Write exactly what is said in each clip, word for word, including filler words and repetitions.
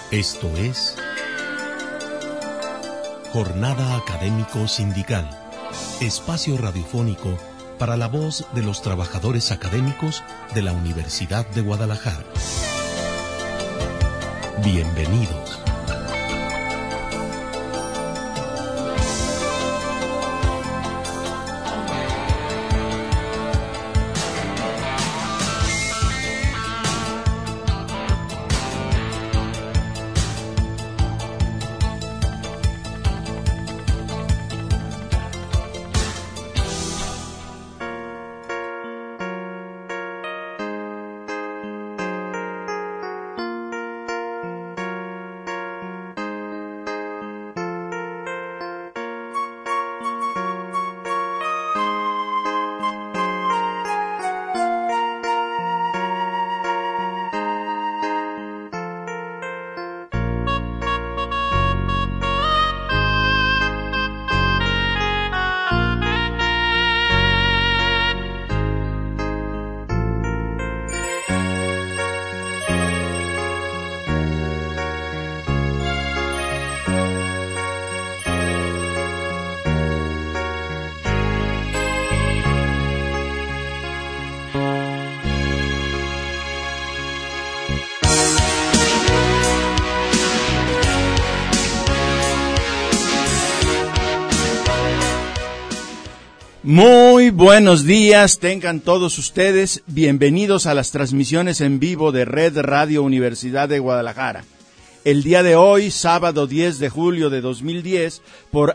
Esto es Jornada Académico Sindical, espacio radiofónico para la voz de los trabajadores académicos de la Universidad de Guadalajara. Bienvenidos. Muy buenos días, tengan todos ustedes bienvenidos a las transmisiones en vivo de Red Radio Universidad de Guadalajara. El día de hoy, sábado diez de julio de dos mil diez, por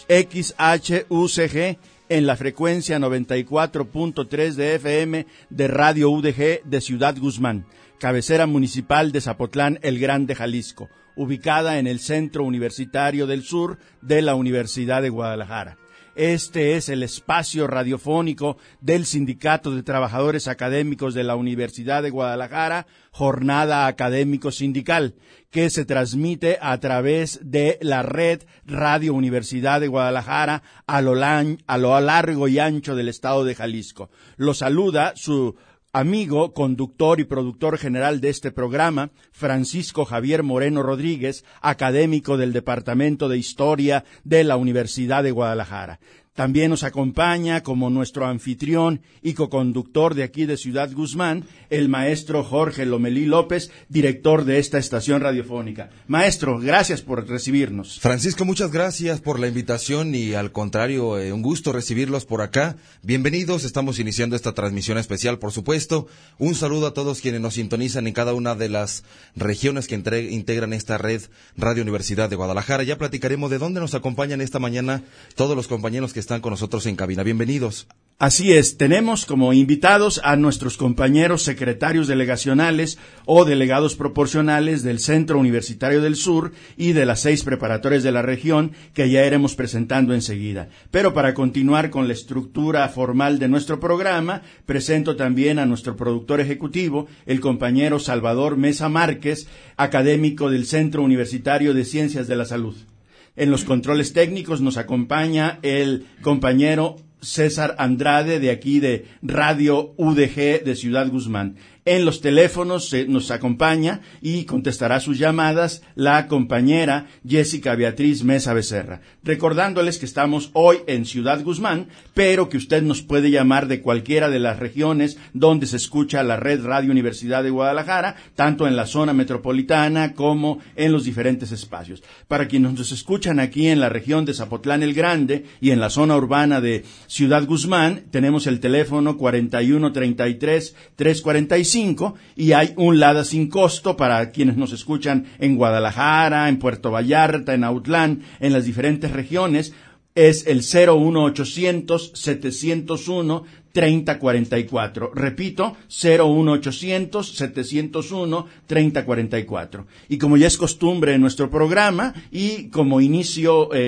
X H U C G en la frecuencia noventa y cuatro punto tres de F M de Radio U D G de Ciudad Guzmán, cabecera municipal de Zapotlán el Grande, Jalisco, ubicada en el Centro Universitario del Sur de la Universidad de Guadalajara. Este es el espacio radiofónico del Sindicato de Trabajadores Académicos de la Universidad de Guadalajara, Jornada Académico Sindical, que se transmite a través de la red Radio Universidad de Guadalajara a lo, lan- a lo largo y ancho del estado de Jalisco. Lo saluda su amigo, conductor y productor general de este programa, Francisco Javier Moreno Rodríguez, académico del Departamento de Historia de la Universidad de Guadalajara. También nos acompaña como nuestro anfitrión y coconductor de aquí de Ciudad Guzmán, el maestro Jorge Lomelí López, director de esta estación radiofónica. Maestro, gracias por recibirnos. Francisco, muchas gracias por la invitación y al contrario, eh, un gusto recibirlos por acá. Bienvenidos, estamos iniciando esta transmisión especial, por supuesto. Un saludo a todos quienes nos sintonizan en cada una de las regiones que entre, integran esta red Radio Universidad de Guadalajara. Ya platicaremos de dónde nos acompañan esta mañana todos los compañeros que están con nosotros en cabina. Bienvenidos. Así es, tenemos como invitados a nuestros compañeros secretarios delegacionales o delegados proporcionales del Centro Universitario del Sur y de las seis preparatorias de la región que ya iremos presentando enseguida. Pero para continuar con la estructura formal de nuestro programa, presento también a nuestro productor ejecutivo, el compañero Salvador Mesa Márquez, académico del Centro Universitario de Ciencias de la Salud. En los controles técnicos nos acompaña el compañero César Andrade, de aquí de Radio U D G de Ciudad Guzmán. En los teléfonos eh, nos acompaña y contestará sus llamadas la compañera Jessica Beatriz Mesa Becerra. Recordándoles que estamos hoy en Ciudad Guzmán, pero que usted nos puede llamar de cualquiera de las regiones donde se escucha la red Radio Universidad de Guadalajara, tanto en la zona metropolitana como en los diferentes espacios. Para quienes nos escuchan aquí en la región de Zapotlán el Grande y en la zona urbana de Ciudad Guzmán, tenemos el teléfono cuarenta y uno treinta y tres trescientos cuarenta y cinco y hay un LADA sin costo para quienes nos escuchan en Guadalajara, en Puerto Vallarta, en Autlán, en las diferentes regiones. Es el cero uno ochocientos setecientos uno treinta cuarenta y cuatro. Repito, cero uno ochocientos setecientos uno treinta cuarenta y cuatro. Y como ya es costumbre en nuestro programa y como inicio eh,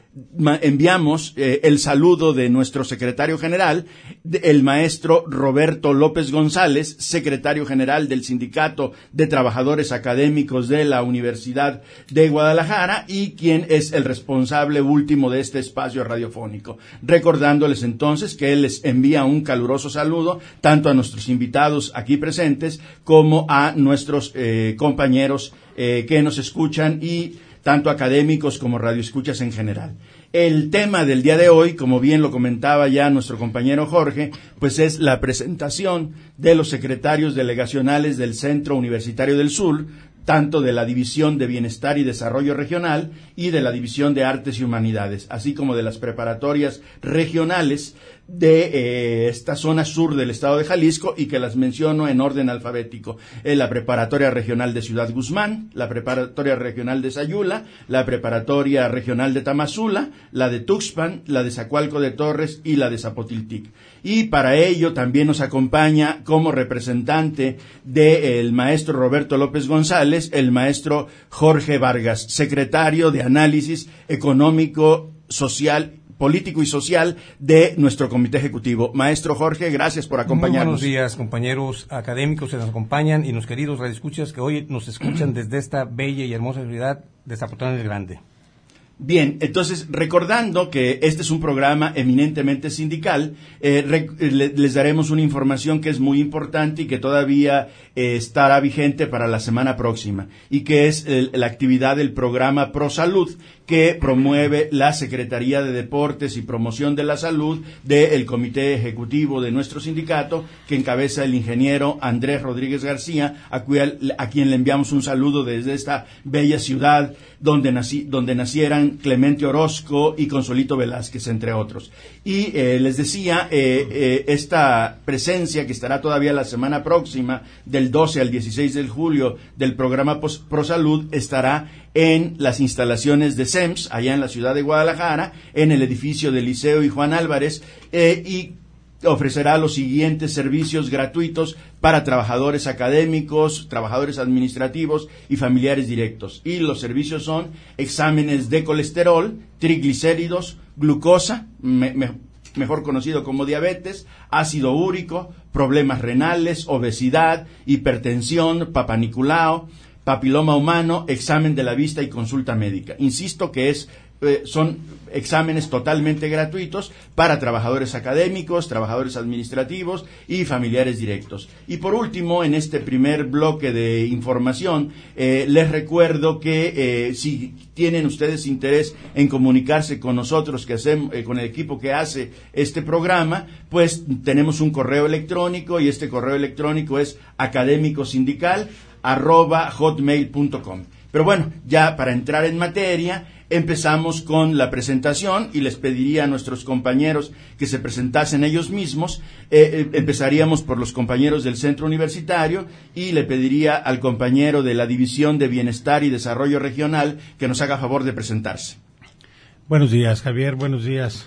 enviamos eh, el saludo de nuestro secretario general, el maestro Roberto López González, secretario general del Sindicato de Trabajadores Académicos de la Universidad de Guadalajara y quien es el responsable último de este espacio radiofónico. Recordándoles entonces que él les envía un caluroso saludo tanto a nuestros invitados aquí presentes como a nuestros eh, compañeros eh, que nos escuchan y tanto académicos como radioescuchas en general. El tema del día de hoy, como bien lo comentaba ya nuestro compañero Jorge, pues es la presentación de los secretarios delegacionales del Centro Universitario del Sur, tanto de la División de Bienestar y Desarrollo Regional y de la División de Artes y Humanidades, así como de las preparatorias regionales de eh, esta zona sur del estado de Jalisco y que las menciono en orden alfabético. Eh, la Preparatoria Regional de Ciudad Guzmán, la Preparatoria Regional de Sayula, la Preparatoria Regional de Tamazula, la de Tuxpan, la de Zacualco de Torres y la de Zapotiltic. Y para ello también nos acompaña como representante del maestro Roberto López González, el maestro Jorge Vargas, secretario de Análisis Económico, Social político y social de nuestro comité ejecutivo. Maestro Jorge, gracias por acompañarnos. Muy buenos días, compañeros académicos que nos acompañan y los queridos radioescuchas que hoy nos escuchan desde esta bella y hermosa ciudad de Zapotlán el Grande. Bien, entonces, recordando que este es un programa eminentemente sindical, eh, rec- le- les daremos una información que es muy importante y que todavía eh, estará vigente para la semana próxima, y que es el, la actividad del programa Pro Salud, que promueve la Secretaría de Deportes y Promoción de la Salud del Comité Ejecutivo de nuestro sindicato, que encabeza el ingeniero Andrés Rodríguez García, a, cuya, a quien le enviamos un saludo desde esta bella ciudad donde, nací, donde nacieran Clemente Orozco y Consuelito Velázquez, entre otros. Y eh, les decía, eh, eh, esta presencia que estará todavía la semana próxima, del doce al dieciséis de julio, del programa Pro Salud, estará en las instalaciones de C E M S, allá en la ciudad de Guadalajara, en el edificio del Liceo y Juan Álvarez, eh, y ofrecerá los siguientes servicios gratuitos para trabajadores académicos, trabajadores administrativos y familiares directos. Y los servicios son exámenes de colesterol, triglicéridos, glucosa, me, me, mejor conocido como diabetes, ácido úrico, problemas renales, obesidad, hipertensión, Papa Nicolau, papiloma humano, examen de la vista y consulta médica. Insisto que es eh, son exámenes totalmente gratuitos para trabajadores académicos, trabajadores administrativos y familiares directos. Y por último, en este primer bloque de información, eh, les recuerdo que eh, si tienen ustedes interés en comunicarse con nosotros, que hacemos, eh, con el equipo que hace este programa, pues tenemos un correo electrónico y este correo electrónico es académicosindical arroba hotmail punto com. Pero bueno, ya para entrar en materia, empezamos con la presentación y les pediría a nuestros compañeros que se presentasen ellos mismos. Eh, eh, empezaríamos por los compañeros del centro universitario y le pediría al compañero de la División de Bienestar y Desarrollo Regional que nos haga favor de presentarse. Buenos días, Javier. Buenos días,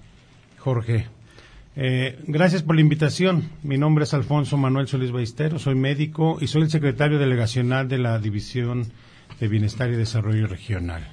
Jorge. Eh, gracias por la invitación. Mi nombre es Alfonso Manuel Solís Ballestero, soy médico y soy el secretario delegacional de la División de Bienestar y Desarrollo Regional.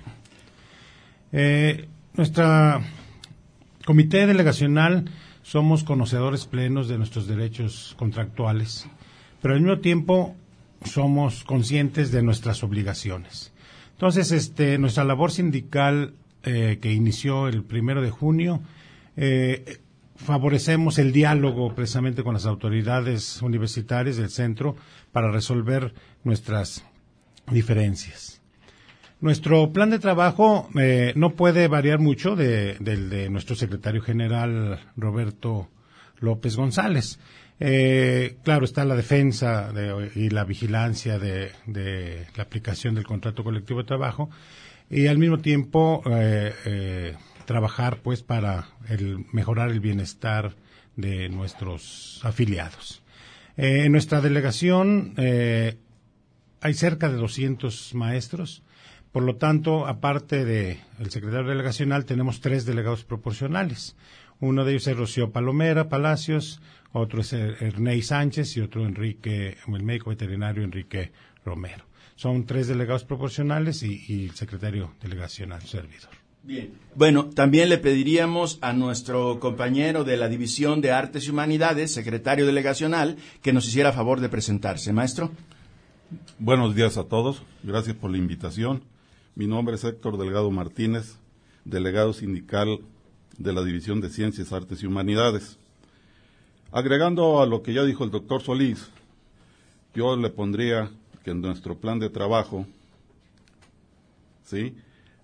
Eh, nuestra comité delegacional somos conocedores plenos de nuestros derechos contractuales, pero al mismo tiempo somos conscientes de nuestras obligaciones. Entonces, este, nuestra labor sindical eh, que inició el primero de junio, eh, favorecemos el diálogo precisamente con las autoridades universitarias del centro para resolver nuestras diferencias. Nuestro plan de trabajo eh, no puede variar mucho de, del de nuestro secretario general Roberto López González. Eh, claro, está la defensa de, y la vigilancia de, de la aplicación del contrato colectivo de trabajo y al mismo tiempo eh, eh, trabajar pues para el mejorar el bienestar de nuestros afiliados. Eh, en nuestra delegación eh, hay cerca de doscientos maestros, por lo tanto, aparte de el secretario delegacional, tenemos tres delegados proporcionales. Uno de ellos es Rocío Palomera Palacios, otro es Ernei Sánchez y otro Enrique, el médico veterinario Enrique Romero. Son tres delegados proporcionales y, y el secretario delegacional, servidor. Bien. Bueno, también le pediríamos a nuestro compañero de la División de Artes y Humanidades, secretario delegacional, que nos hiciera favor de presentarse. Maestro. Buenos días a todos. Gracias por la invitación. Mi nombre es Héctor Delgado Martínez, delegado sindical de la División de Ciencias, Artes y Humanidades. Agregando a lo que ya dijo el doctor Solís, yo le pondría que en nuestro plan de trabajo, ¿sí?,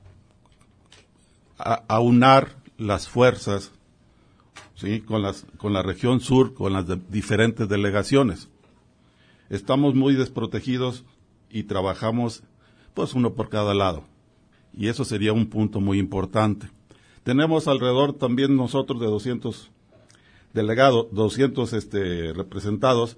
a, aunar las fuerzas, ¿sí?, con las con la región sur, con las de, diferentes delegaciones. Estamos muy desprotegidos y trabajamos pues uno por cada lado, y eso sería un punto muy importante. Tenemos alrededor también nosotros de doscientos delegados, doscientos este, representados,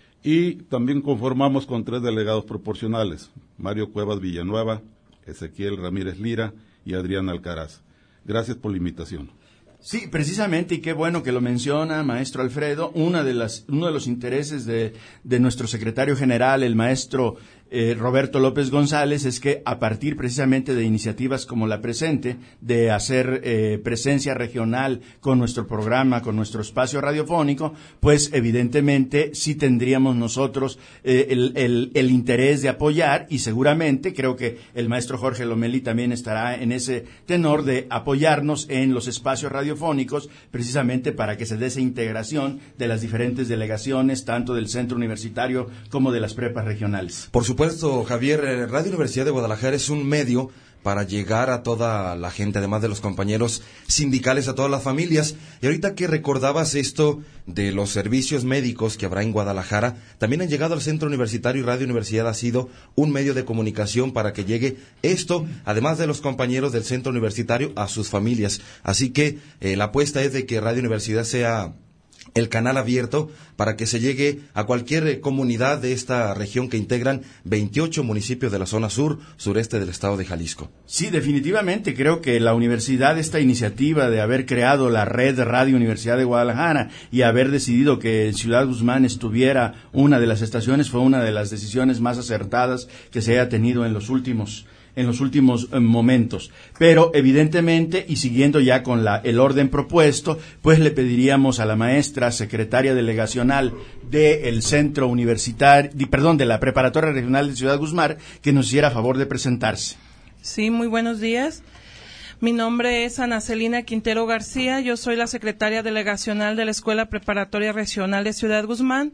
y también conformamos con tres delegados proporcionales: Mario Cuevas Villanueva, Ezequiel Ramírez Lira y Adrián Alcaraz. Gracias por la invitación. Sí, precisamente, y qué bueno que lo menciona, maestro Alfredo. Una de las, uno de los intereses de, de nuestro secretario general, el maestro eh, Roberto López González, es que a partir precisamente de iniciativas como la presente, de hacer eh, presencia regional con nuestro programa, con nuestro espacio radiofónico, pues evidentemente sí tendríamos nosotros eh, el, el, el interés de apoyar, y seguramente creo que el maestro Jorge Lomelí también estará en ese tenor de apoyarnos en los espacios radiofónicos, precisamente para que se dé esa integración de las diferentes delegaciones, tanto del centro universitario como de las prepas regionales. Por supuesto, Javier, Radio Universidad de Guadalajara es un medio para llegar a toda la gente, además de los compañeros sindicales, a todas las familias. Y ahorita que recordabas esto de los servicios médicos que habrá en Guadalajara, también han llegado al Centro Universitario, y Radio Universidad ha sido un medio de comunicación para que llegue esto, además de los compañeros del Centro Universitario, a sus familias. Así que eh, la apuesta es de que Radio Universidad sea el canal abierto para que se llegue a cualquier comunidad de esta región que integran veintiocho municipios de la zona sur, sureste del estado de Jalisco. Sí, definitivamente creo que la universidad, esta iniciativa de haber creado la red Radio Universidad de Guadalajara y haber decidido que Ciudad Guzmán estuviera una de las estaciones, fue una de las decisiones más acertadas que se haya tenido en los últimos en los últimos eh, momentos. Pero evidentemente, y siguiendo ya con la, el orden propuesto, pues le pediríamos a la maestra secretaria delegacional del Centro Universitario, perdón, de la Preparatoria Regional de Ciudad Guzmán, que nos hiciera favor de presentarse. Sí, muy buenos días. Mi nombre es Ana Celina Quintero García, yo soy la secretaria delegacional de la Escuela Preparatoria Regional de Ciudad Guzmán.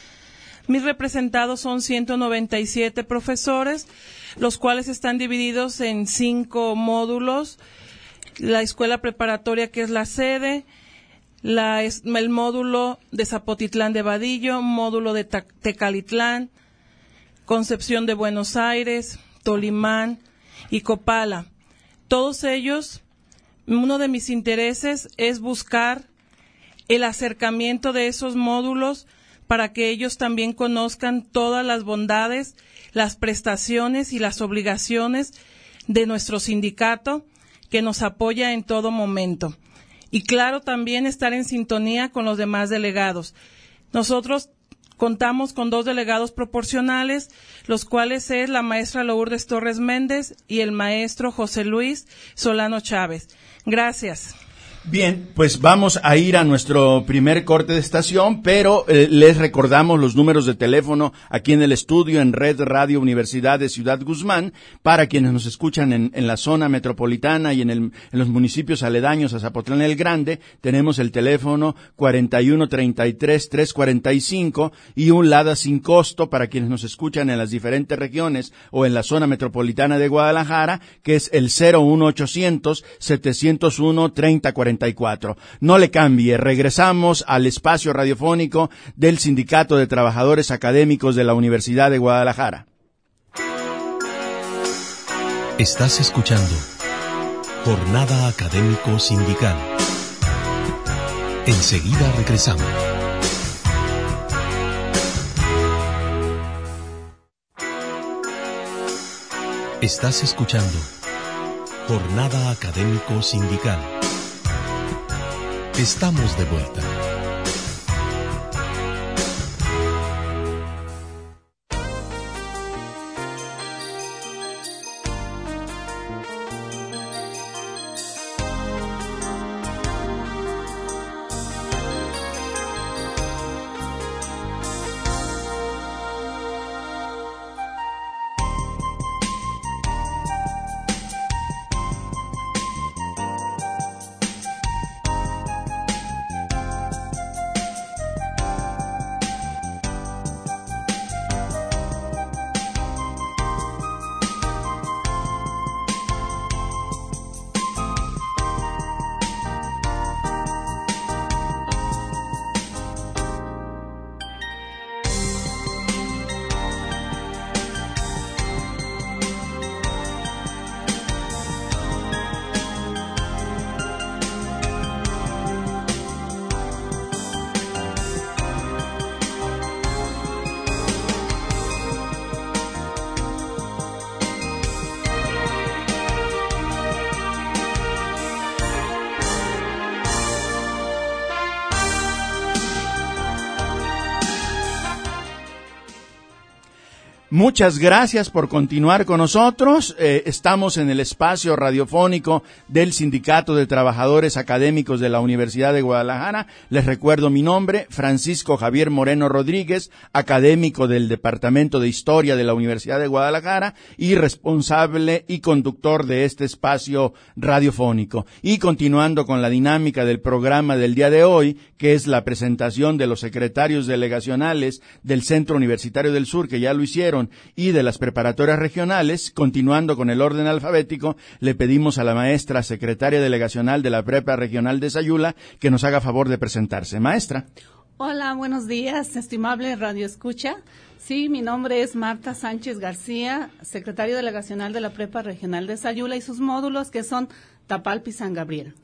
Mis representados son ciento noventa y siete profesores, los cuales están divididos en cinco módulos: la escuela preparatoria, que es la sede, la, el módulo de Zapotitlán de Vadillo, módulo de Tecalitlán, Concepción de Buenos Aires, Tolimán y Copala. Todos ellos, uno de mis intereses es buscar el acercamiento de esos módulos para que ellos también conozcan todas las bondades, las prestaciones y las obligaciones de nuestro sindicato, que nos apoya en todo momento. Y claro, también estar en sintonía con los demás delegados. Nosotros contamos con dos delegados proporcionales, los cuales es la maestra Lourdes Torres Méndez y el maestro José Luis Solano Chávez. Gracias. Bien, pues vamos a ir a nuestro primer corte de estación, pero eh, les recordamos los números de teléfono aquí en el estudio en Red Radio Universidad de Ciudad Guzmán, para quienes nos escuchan en, en la zona metropolitana y en, el, en los municipios aledaños a Zapotlán el Grande. Tenemos el teléfono cuarenta y uno treinta y tres trescientos cuarenta y cinco y un LADA sin costo para quienes nos escuchan en las diferentes regiones o en la zona metropolitana de Guadalajara, que es el cero uno ochocientos setecientos uno treinta cuarenta y cuatro. No le cambie, regresamos al espacio radiofónico del Sindicato de Trabajadores Académicos de la Universidad de Guadalajara. Estás escuchando Jornada Académico Sindical. Enseguida regresamos. Estás escuchando Jornada Académico Sindical. Estamos de vuelta. Muchas gracias por continuar con nosotros. Eh, estamos en el espacio radiofónico del Sindicato de Trabajadores Académicos de la Universidad de Guadalajara. Les recuerdo mi nombre, Francisco Javier Moreno Rodríguez, académico del Departamento de Historia de la Universidad de Guadalajara y responsable y conductor de este espacio radiofónico. Y continuando con la dinámica del programa del día de hoy, que es la presentación de los secretarios delegacionales del Centro Universitario del Sur, que ya lo hicieron, y de las preparatorias regionales, continuando con el orden alfabético, le pedimos a la maestra secretaria delegacional de la Prepa Regional de Sayula que nos haga favor de presentarse. Maestra. Hola, buenos días, estimable Radio Escucha. Sí, mi nombre es Marta Sánchez García, secretaria delegacional de la Prepa Regional de Sayula y sus módulos, que son Tapalpa y San Gabriel.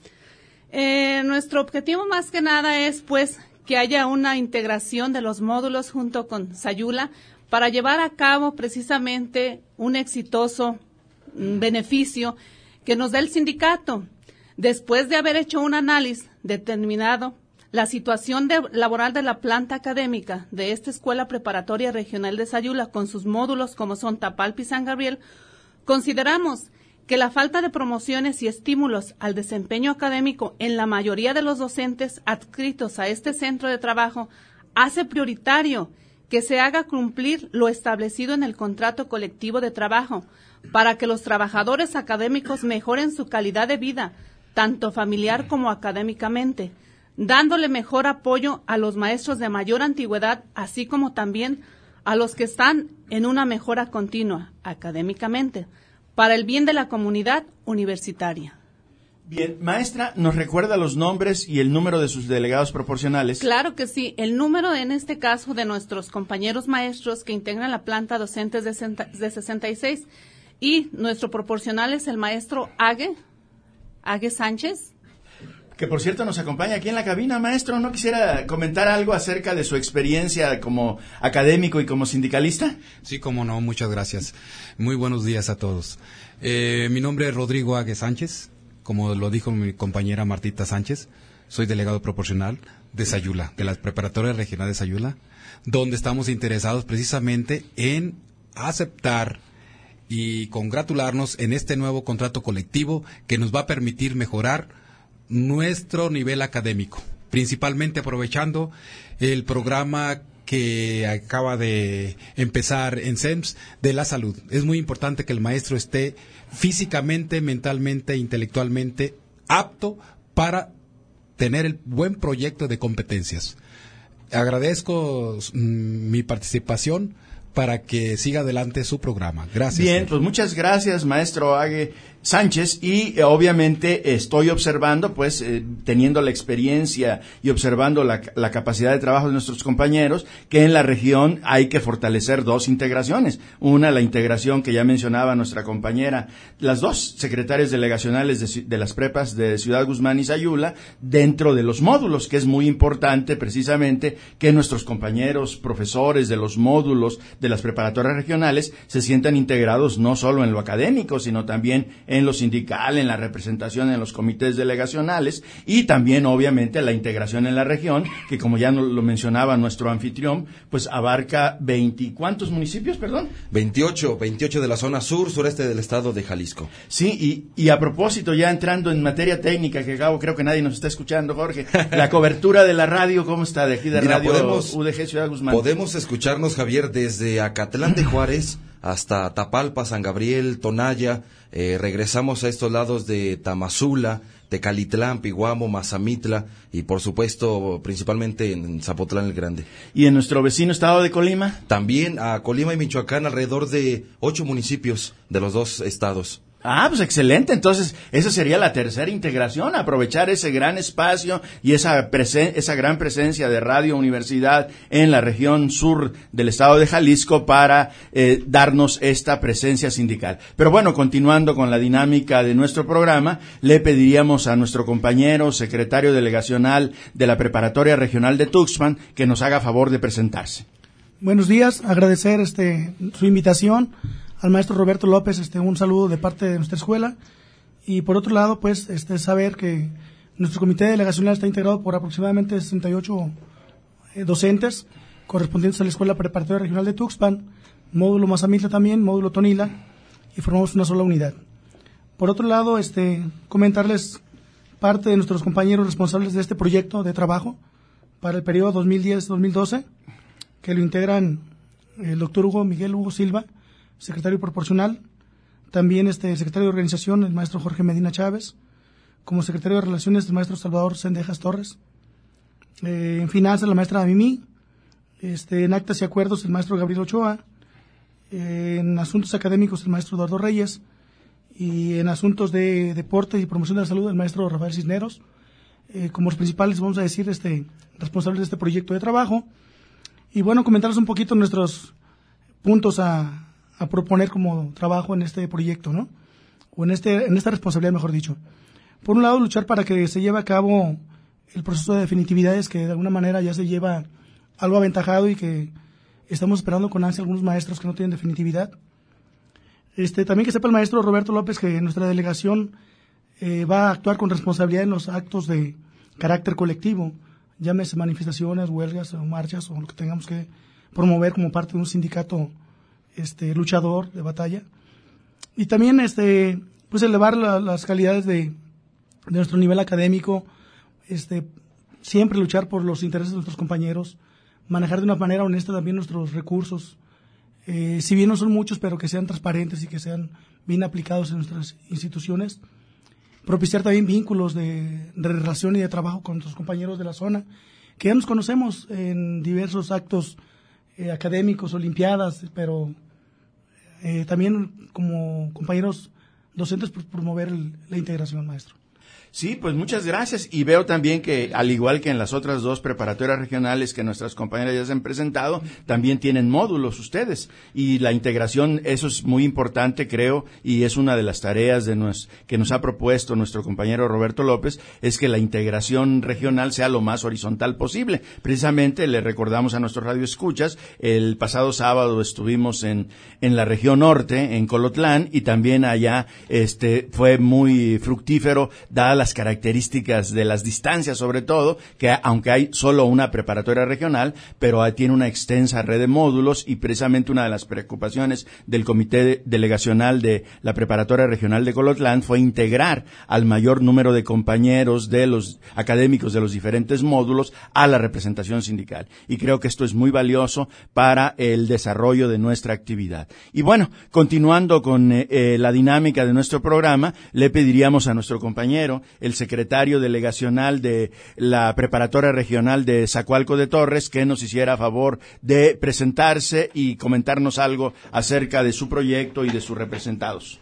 Eh, nuestro objetivo más que nada es, pues, que haya una integración de los módulos junto con Sayula para llevar a cabo precisamente un exitoso beneficio que nos da el sindicato. Después de haber hecho un análisis determinado la situación de, laboral de la planta académica de esta Escuela Preparatoria Regional de Sayula con sus módulos como son Tapalpa y San Gabriel, consideramos que la falta de promociones y estímulos al desempeño académico en la mayoría de los docentes adscritos a este centro de trabajo hace prioritario que se haga cumplir lo establecido en el contrato colectivo de trabajo para que los trabajadores académicos mejoren su calidad de vida, tanto familiar como académicamente, dándole mejor apoyo a los maestros de mayor antigüedad, así como también a los que están en una mejora continua académicamente, para el bien de la comunidad universitaria. Bien, maestra, ¿nos recuerda los nombres y el número de sus delegados proporcionales? Claro que sí. El número, en este caso, de nuestros compañeros maestros que integran la planta docentes de sesenta y seis, y nuestro proporcional es el maestro Ague, Ague Sánchez. Que, por cierto, nos acompaña aquí en la cabina. Maestro, ¿no quisiera comentar algo acerca de su experiencia como académico y como sindicalista? Sí, cómo no, muchas gracias. Muy buenos días a todos. Eh, mi nombre es Rodrigo Ague Sánchez. Como lo dijo mi compañera Martita Sánchez, soy delegado proporcional de Sayula, de la Preparatoria Regional de Sayula, donde estamos interesados precisamente en aceptar y congratularnos en este nuevo contrato colectivo que nos va a permitir mejorar nuestro nivel académico, principalmente aprovechando el programa que acaba de empezar en S E M S de la salud. Es muy importante que el maestro esté físicamente, mentalmente, intelectualmente apto para tener el buen proyecto de competencias. Agradezco mm, mi participación para que siga adelante su programa. Gracias. Bien, pues muchas gracias, maestro Ague Sánchez, y eh, obviamente estoy observando, pues, eh, teniendo la experiencia y observando la, la capacidad de trabajo de nuestros compañeros, que en la región hay que fortalecer dos integraciones. Una, la integración que ya mencionaba nuestra compañera, las dos secretarias delegacionales de, de las prepas de Ciudad Guzmán y Sayula, dentro de los módulos, que es muy importante precisamente que nuestros compañeros profesores de los módulos de las preparatorias regionales se sientan integrados no solo en lo académico, sino también en lo sindical, en la representación en los comités delegacionales y también obviamente la integración en la región, que como ya lo mencionaba nuestro anfitrión, pues abarca veinte, ¿cuántos municipios, perdón? veintiocho, veintiocho de la zona sur, sureste del estado de Jalisco. Sí, y, y a propósito, ya entrando en materia técnica, que Gabo, creo que nadie nos está escuchando, Jorge, la cobertura de la radio, ¿cómo está? De aquí de Mira, Radio podemos, U D G Ciudad Guzmán. Podemos escucharnos, Javier, desde Acatlán de Juárez hasta Tapalpa, San Gabriel, Tonaya, eh, regresamos a estos lados de Tamazula, Tecalitlán, Piguamo, Mazamitla y por supuesto principalmente en Zapotlán el Grande. ¿Y en nuestro vecino estado de Colima? También a Colima y Michoacán, alrededor de ocho municipios de los dos estados. Ah, pues excelente. Entonces, esa sería la tercera integración, aprovechar ese gran espacio y esa presen- esa gran presencia de Radio Universidad en la región sur del estado de Jalisco para eh, darnos esta presencia sindical. Pero bueno, continuando con la dinámica de nuestro programa, le pediríamos a nuestro compañero secretario delegacional de la Preparatoria Regional de Tuxpan que nos haga favor de presentarse. Buenos días, agradecer este su invitación al maestro Roberto López, este un saludo de parte de nuestra escuela, y por otro lado, pues, este saber que nuestro comité delegacional está integrado por aproximadamente sesenta y ocho eh, docentes correspondientes a la Escuela Preparatoria Regional de Tuxpan, módulo Mazamitla también, módulo Tonila, y formamos una sola unidad. Por otro lado, este, comentarles parte de nuestros compañeros responsables de este proyecto de trabajo para el periodo dos mil diez a dos mil doce, que lo integran el doctor Hugo Miguel Hugo Silva, secretario proporcional, también este secretario de organización, el maestro Jorge Medina Chávez, como secretario de relaciones, el maestro Salvador Sendejas Torres, eh, en finanzas, la maestra Mimi, este, en actas y acuerdos, el maestro Gabriel Ochoa, eh, en asuntos académicos, el maestro Eduardo Reyes, y en asuntos de deporte y promoción de la salud, el maestro Rafael Cisneros, eh, como los principales, vamos a decir, este, responsables de este proyecto de trabajo. Y bueno, comentarles un poquito nuestros puntos a, a proponer como trabajo en este proyecto, ¿no? O en este, en esta responsabilidad, mejor dicho. Por un lado, luchar para que se lleve a cabo el proceso de definitividades, que de alguna manera ya se lleva algo aventajado y que estamos esperando con ansia algunos maestros que no tienen definitividad. Este, también que sepa el maestro Roberto López que nuestra delegación eh, va a actuar con responsabilidad en los actos de carácter colectivo, llámese manifestaciones, huelgas o marchas o lo que tengamos que promover como parte de un sindicato este, luchador de batalla. Y también este, pues elevar la, las calidades de, de nuestro nivel académico, este, siempre luchar por los intereses de nuestros compañeros, manejar de una manera honesta también nuestros recursos, eh, si bien no son muchos, pero que sean transparentes y que sean bien aplicados en nuestras instituciones. Propiciar también vínculos de, de relación y de trabajo con nuestros compañeros de la zona, que ya nos conocemos en diversos actos eh, académicos, olimpiadas, pero eh, también como compañeros docentes por promover el, la integración, maestro. Sí, pues muchas gracias. Y veo también que, al igual que en las otras dos preparatorias regionales que nuestras compañeras ya se han presentado, también tienen módulos ustedes. Y la integración, eso es muy importante, creo, y es una de las tareas de nos, que nos ha propuesto nuestro compañero Roberto López, es que la integración regional sea lo más horizontal posible. Precisamente, le recordamos a nuestros radioescuchas, el pasado sábado estuvimos en, en la región norte, en Colotlán, y también allá este fue muy fructífero, dada las características de las distancias, sobre todo, que aunque hay solo una preparatoria regional, pero tiene una extensa red de módulos, y precisamente una de las preocupaciones del comité delegacional de la preparatoria regional de Colotlán fue integrar al mayor número de compañeros de los académicos de los diferentes módulos a la representación sindical. Y creo que esto es muy valioso para el desarrollo de nuestra actividad. Y bueno, continuando con eh, la dinámica de nuestro programa, le pediríamos a nuestro compañero, el secretario delegacional de la preparatoria regional de Zacualco de Torres, que nos hiciera favor de presentarse y comentarnos algo acerca de su proyecto y de sus representados.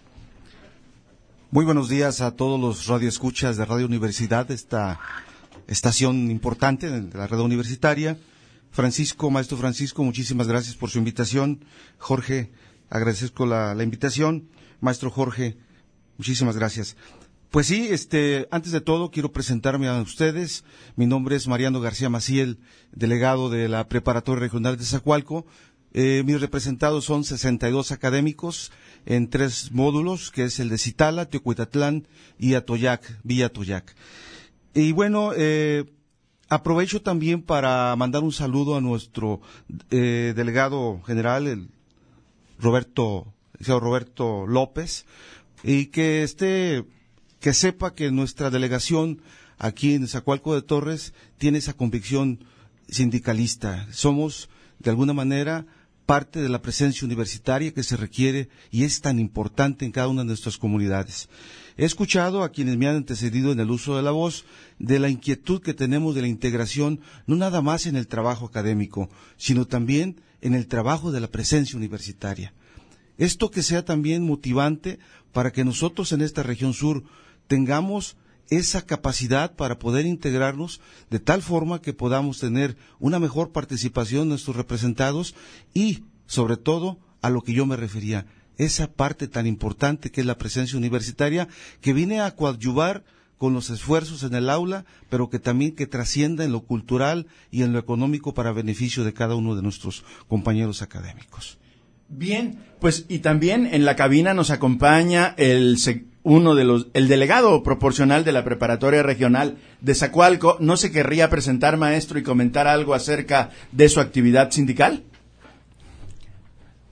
Muy buenos días a todos los radioescuchas de Radio Universidad, esta estación importante de la red universitaria. Francisco, maestro Francisco, muchísimas gracias por su invitación. Jorge, agradezco la, la invitación. Maestro Jorge, muchísimas gracias. Pues sí, este, antes de todo quiero presentarme a ustedes. Mi nombre es Mariano García Maciel, delegado de la Preparatoria Regional de Zacualco. Eh, mis representados son sesenta y dos académicos en tres módulos, que es el de Citala, Teocuitatlán y Atoyac, Villa Atoyac. Y bueno, eh, aprovecho también para mandar un saludo a nuestro eh, delegado general, el Roberto, el señor Roberto López, y que esté... que sepa que nuestra delegación aquí en Zacualco de Torres tiene esa convicción sindicalista. Somos, de alguna manera, parte de la presencia universitaria que se requiere y es tan importante en cada una de nuestras comunidades. He escuchado a quienes me han antecedido en el uso de la voz de la inquietud que tenemos de la integración, no nada más en el trabajo académico, sino también en el trabajo de la presencia universitaria. Esto que sea también motivante para que nosotros en esta región sur tengamos esa capacidad para poder integrarnos de tal forma que podamos tener una mejor participación de nuestros representados y, sobre todo, a lo que yo me refería, esa parte tan importante que es la presencia universitaria, que viene a coadyuvar con los esfuerzos en el aula, pero que también que trascienda en lo cultural y en lo económico para beneficio de cada uno de nuestros compañeros académicos. Bien, pues y también en la cabina nos acompaña el uno de los el delegado proporcional de la preparatoria regional de Zacualco. ¿No se querría presentar, maestro, y comentar algo acerca de su actividad sindical?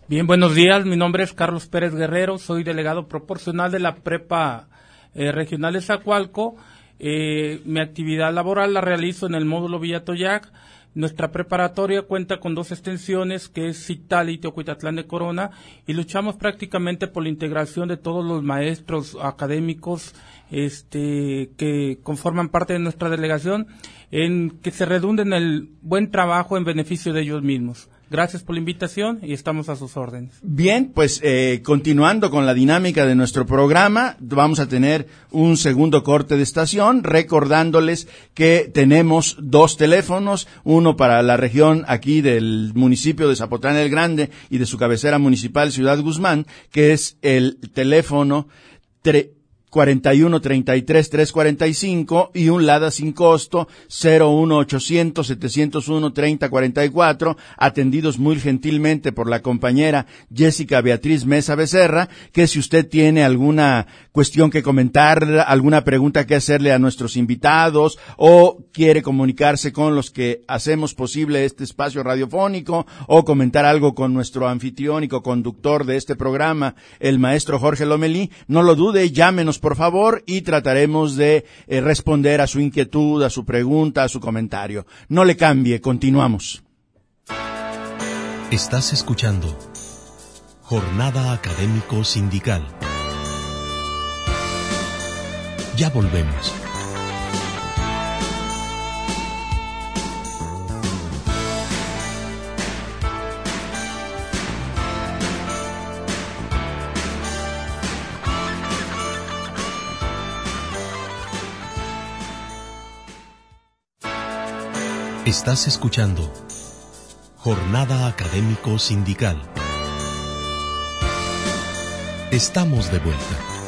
Bien, buenos días. Mi nombre es Carlos Pérez Guerrero. Soy delegado proporcional de la Prepa eh, Regional de Zacualco. Eh, mi actividad laboral la realizo en el módulo Villatoyac. Nuestra preparatoria cuenta con dos extensiones, que es Citali y Teocuitatlán de Corona, y luchamos prácticamente por la integración de todos los maestros académicos este, que conforman parte de nuestra delegación, en que se redunde en el buen trabajo en beneficio de ellos mismos. Gracias por la invitación y estamos a sus órdenes. Bien, pues eh, continuando con la dinámica de nuestro programa, vamos a tener un segundo corte de estación, recordándoles que tenemos dos teléfonos, uno para la región aquí del municipio de Zapotlán el Grande y de su cabecera municipal Ciudad Guzmán, que es el teléfono tre- cuarenta y uno treinta y tres trescientos cuarenta y cinco y un LADA sin costo cero uno ochocientos setecientos uno treinta cuarenta y cuatro, atendidos muy gentilmente por la compañera Jessica Beatriz Mesa Becerra, que si usted tiene alguna cuestión que comentar, alguna pregunta que hacerle a nuestros invitados o quiere comunicarse con los que hacemos posible este espacio radiofónico o comentar algo con nuestro anfitrión y co-conductor de este programa, el maestro Jorge Lomelí, no lo dude, llámenos por favor, y trataremos de eh, responder a su inquietud, a su pregunta, a su comentario. No le cambie, continuamos. Estás escuchando Jornada Académico Sindical. Ya volvemos. Estás escuchando Jornada Académico Sindical. Estamos de vuelta.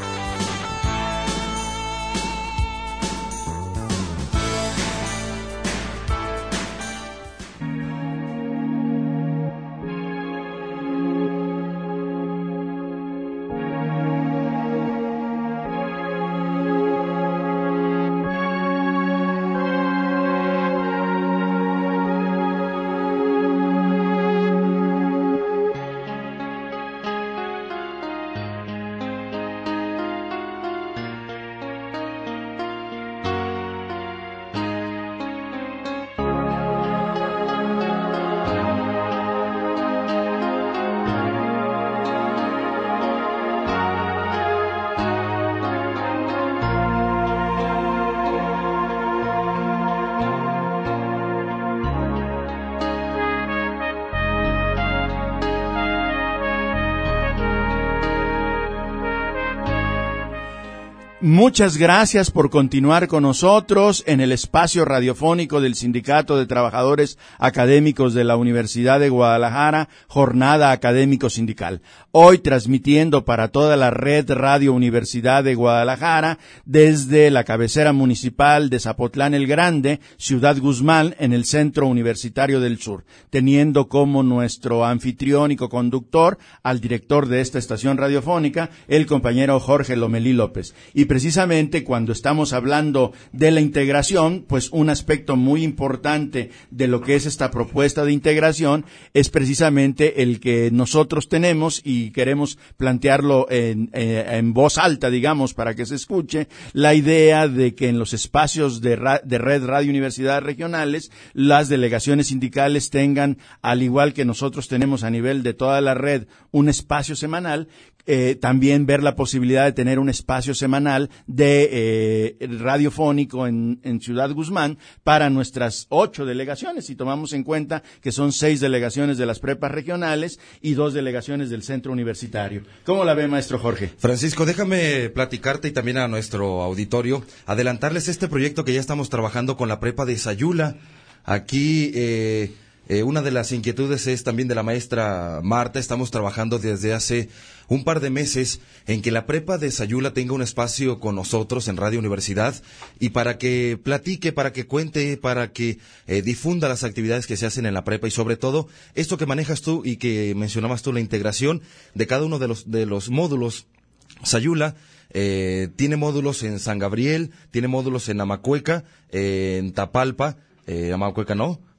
Muchas gracias por continuar con nosotros en el espacio radiofónico del Sindicato de Trabajadores Académicos de la Universidad de Guadalajara, Jornada Académico Sindical. Hoy transmitiendo para toda la red Radio Universidad de Guadalajara desde la cabecera municipal de Zapotlán el Grande, Ciudad Guzmán, en el Centro Universitario del Sur, teniendo como nuestro anfitrión y coconductor al director de esta estación radiofónica, el compañero Jorge Lomelí López. Y precisamente cuando estamos hablando de la integración, pues un aspecto muy importante de lo que es esta propuesta de integración es precisamente el que nosotros tenemos y queremos plantearlo en, eh, en voz alta, digamos, para que se escuche, la idea de que en los espacios de, ra- de Red Radio Universidades Regionales, las delegaciones sindicales tengan, al igual que nosotros tenemos a nivel de toda la red, un espacio semanal. Eh, también ver la posibilidad de tener un espacio semanal de eh, radiofónico en, en Ciudad Guzmán para nuestras ocho delegaciones, si tomamos en cuenta que son seis delegaciones de las prepas regionales y dos delegaciones del centro universitario. ¿Cómo la ve, maestro Jorge? Francisco, déjame platicarte y también a nuestro auditorio, adelantarles este proyecto que ya estamos trabajando con la prepa de Sayula. Aquí eh, eh, una de las inquietudes es también de la maestra Marta. Estamos trabajando desde hace un par de meses en que la prepa de Sayula tenga un espacio con nosotros en Radio Universidad y para que platique, para que cuente, para que eh, difunda las actividades que se hacen en la prepa y sobre todo esto que manejas tú y que mencionabas tú, la integración de cada uno de los, de los módulos. Sayula eh, tiene módulos en San Gabriel, tiene módulos en Amacueca, eh, en Tapalpa, eh, Amacueca no,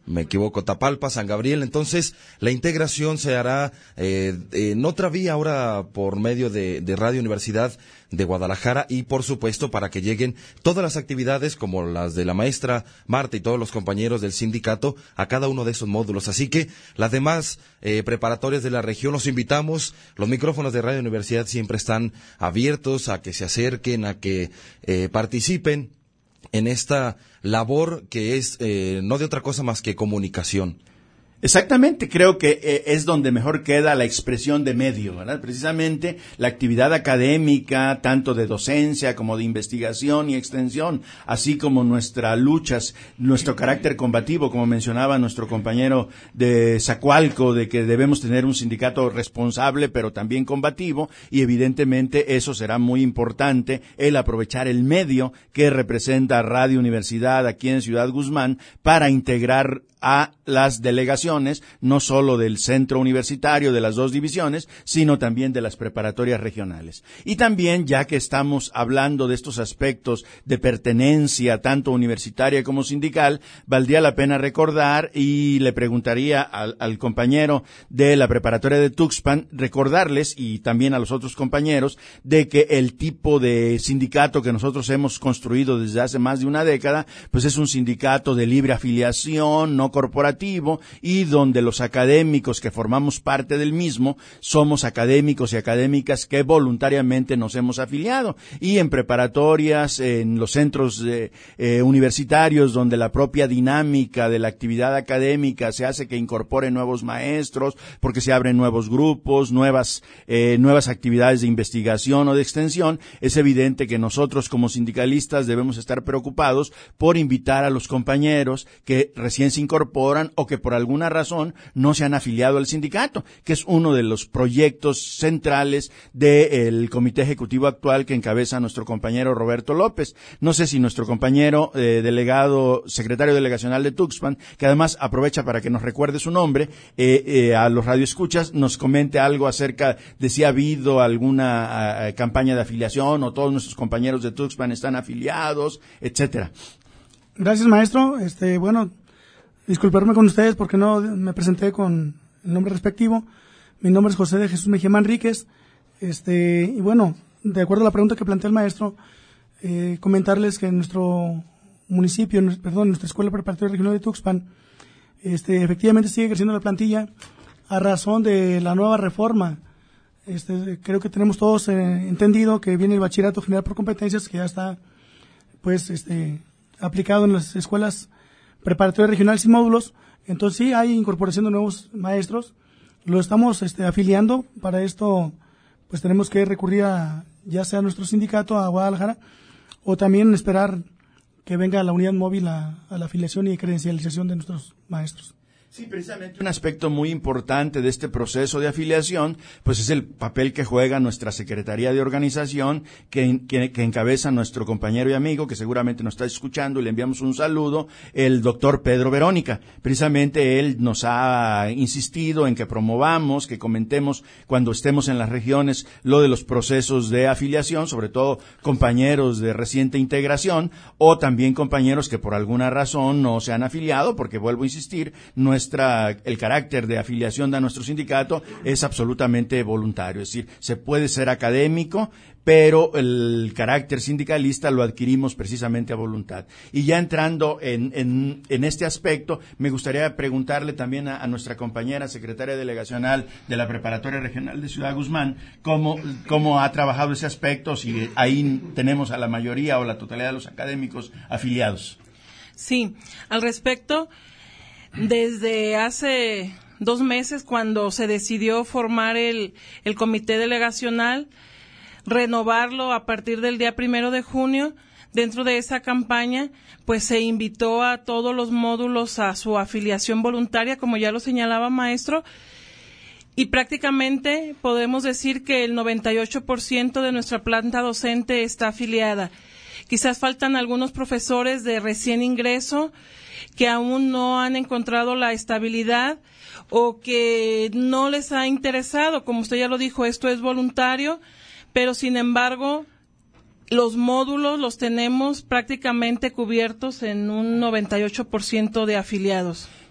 me equivoco, Tapalpa, San Gabriel. Entonces, la integración se hará eh, en otra vía ahora por medio de, de Radio Universidad de Guadalajara y, por supuesto, para que lleguen todas las actividades como las de la maestra Marta y todos los compañeros del sindicato a cada uno de esos módulos. Así que las demás eh, preparatorias de la región los invitamos. Los micrófonos de Radio Universidad siempre están abiertos a que se acerquen, a que eh, participen en esta labor que es eh, no de otra cosa más que comunicación. Exactamente, creo que eh, es donde mejor queda la expresión de medio, ¿verdad? Precisamente la actividad académica, tanto de docencia como de investigación y extensión, así como nuestras luchas, nuestro carácter combativo, como mencionaba nuestro compañero de Zacualco, de que debemos tener un sindicato responsable pero también combativo, y evidentemente eso será muy importante, el aprovechar el medio que representa Radio Universidad aquí en Ciudad Guzmán para integrar a las delegaciones, no solo del centro universitario de las dos divisiones, sino también de las preparatorias regionales. Y también, ya que estamos hablando de estos aspectos de pertenencia, tanto universitaria como sindical, valdría la pena recordar, y le preguntaría al, al compañero de la preparatoria de Tuxpan, recordarles, y también a los otros compañeros, de que el tipo de sindicato que nosotros hemos construido desde hace más de una década, pues es un sindicato de libre afiliación, no corporativo, y donde los académicos que formamos parte del mismo somos académicos y académicas que voluntariamente nos hemos afiliado, y en preparatorias, en los centros eh, eh, universitarios donde la propia dinámica de la actividad académica se hace que incorpore nuevos maestros, porque se abren nuevos grupos, nuevas eh, nuevas actividades de investigación o de extensión, es evidente que nosotros como sindicalistas debemos estar preocupados por invitar a los compañeros que recién se incorporan o que por alguna razón no se han afiliado al sindicato, que es uno de los proyectos centrales del comité ejecutivo actual que encabeza nuestro compañero Roberto López. No sé si nuestro compañero eh, delegado, secretario delegacional de Tuxpan, que además aprovecha para que nos recuerde su nombre, eh, eh, a los radioescuchas, nos comente algo acerca de si ha habido alguna uh, campaña de afiliación o todos nuestros compañeros de Tuxpan están afiliados, etcétera. Gracias, maestro. Este, bueno, disculparme con ustedes porque no me presenté con el nombre respectivo. Mi nombre es José de Jesús Mejía Manríquez. Este, y bueno, de acuerdo a la pregunta que plantea el maestro, eh, comentarles que en nuestro municipio, en, perdón, nuestra Escuela Preparatoria Regional de Tuxpan, este, efectivamente sigue creciendo la plantilla a razón de la nueva reforma. Este, creo que tenemos todos eh, entendido que viene el Bachillerato General por Competencias, que ya está, pues, este, aplicado en las escuelas preparatorias regionales y módulos. Entonces sí hay incorporación de nuevos maestros, lo estamos este, afiliando. Para esto pues tenemos que recurrir a ya sea a nuestro sindicato a Guadalajara o también esperar que venga la unidad móvil a, a la afiliación y credencialización de nuestros maestros. Sí, precisamente un aspecto muy importante de este proceso de afiliación, pues es el papel que juega nuestra Secretaría de Organización, que, que, que encabeza nuestro compañero y amigo, que seguramente nos está escuchando, y le enviamos un saludo, el doctor Pedro Verónica. Precisamente él nos ha insistido en que promovamos, que comentemos cuando estemos en las regiones lo de los procesos de afiliación, sobre todo compañeros de reciente integración, o también compañeros que por alguna razón no se han afiliado, porque vuelvo a insistir, no Nuestra, el carácter de afiliación de nuestro sindicato es absolutamente voluntario, es decir, se puede ser académico, pero el carácter sindicalista lo adquirimos precisamente a voluntad. Y ya entrando en, en, en este aspecto, me gustaría preguntarle también a, a nuestra compañera secretaria delegacional de la Preparatoria Regional de Ciudad Guzmán, cómo, cómo ha trabajado ese aspecto, si ahí tenemos a la mayoría o la totalidad de los académicos afiliados. Sí, al respecto, desde hace dos meses, cuando se decidió formar el, el comité delegacional, renovarlo a partir del día primero de junio, dentro de esa campaña, pues se invitó a todos los módulos a su afiliación voluntaria, como ya lo señalaba maestro, y prácticamente podemos decir que el noventa y ocho por ciento de nuestra planta docente está afiliada. Quizás faltan algunos profesores de recién ingreso que aún no han encontrado la estabilidad o que no les ha interesado. Como usted ya lo dijo, esto es voluntario, pero sin embargo los módulos los tenemos prácticamente cubiertos en un noventa y ocho por ciento de afiliados.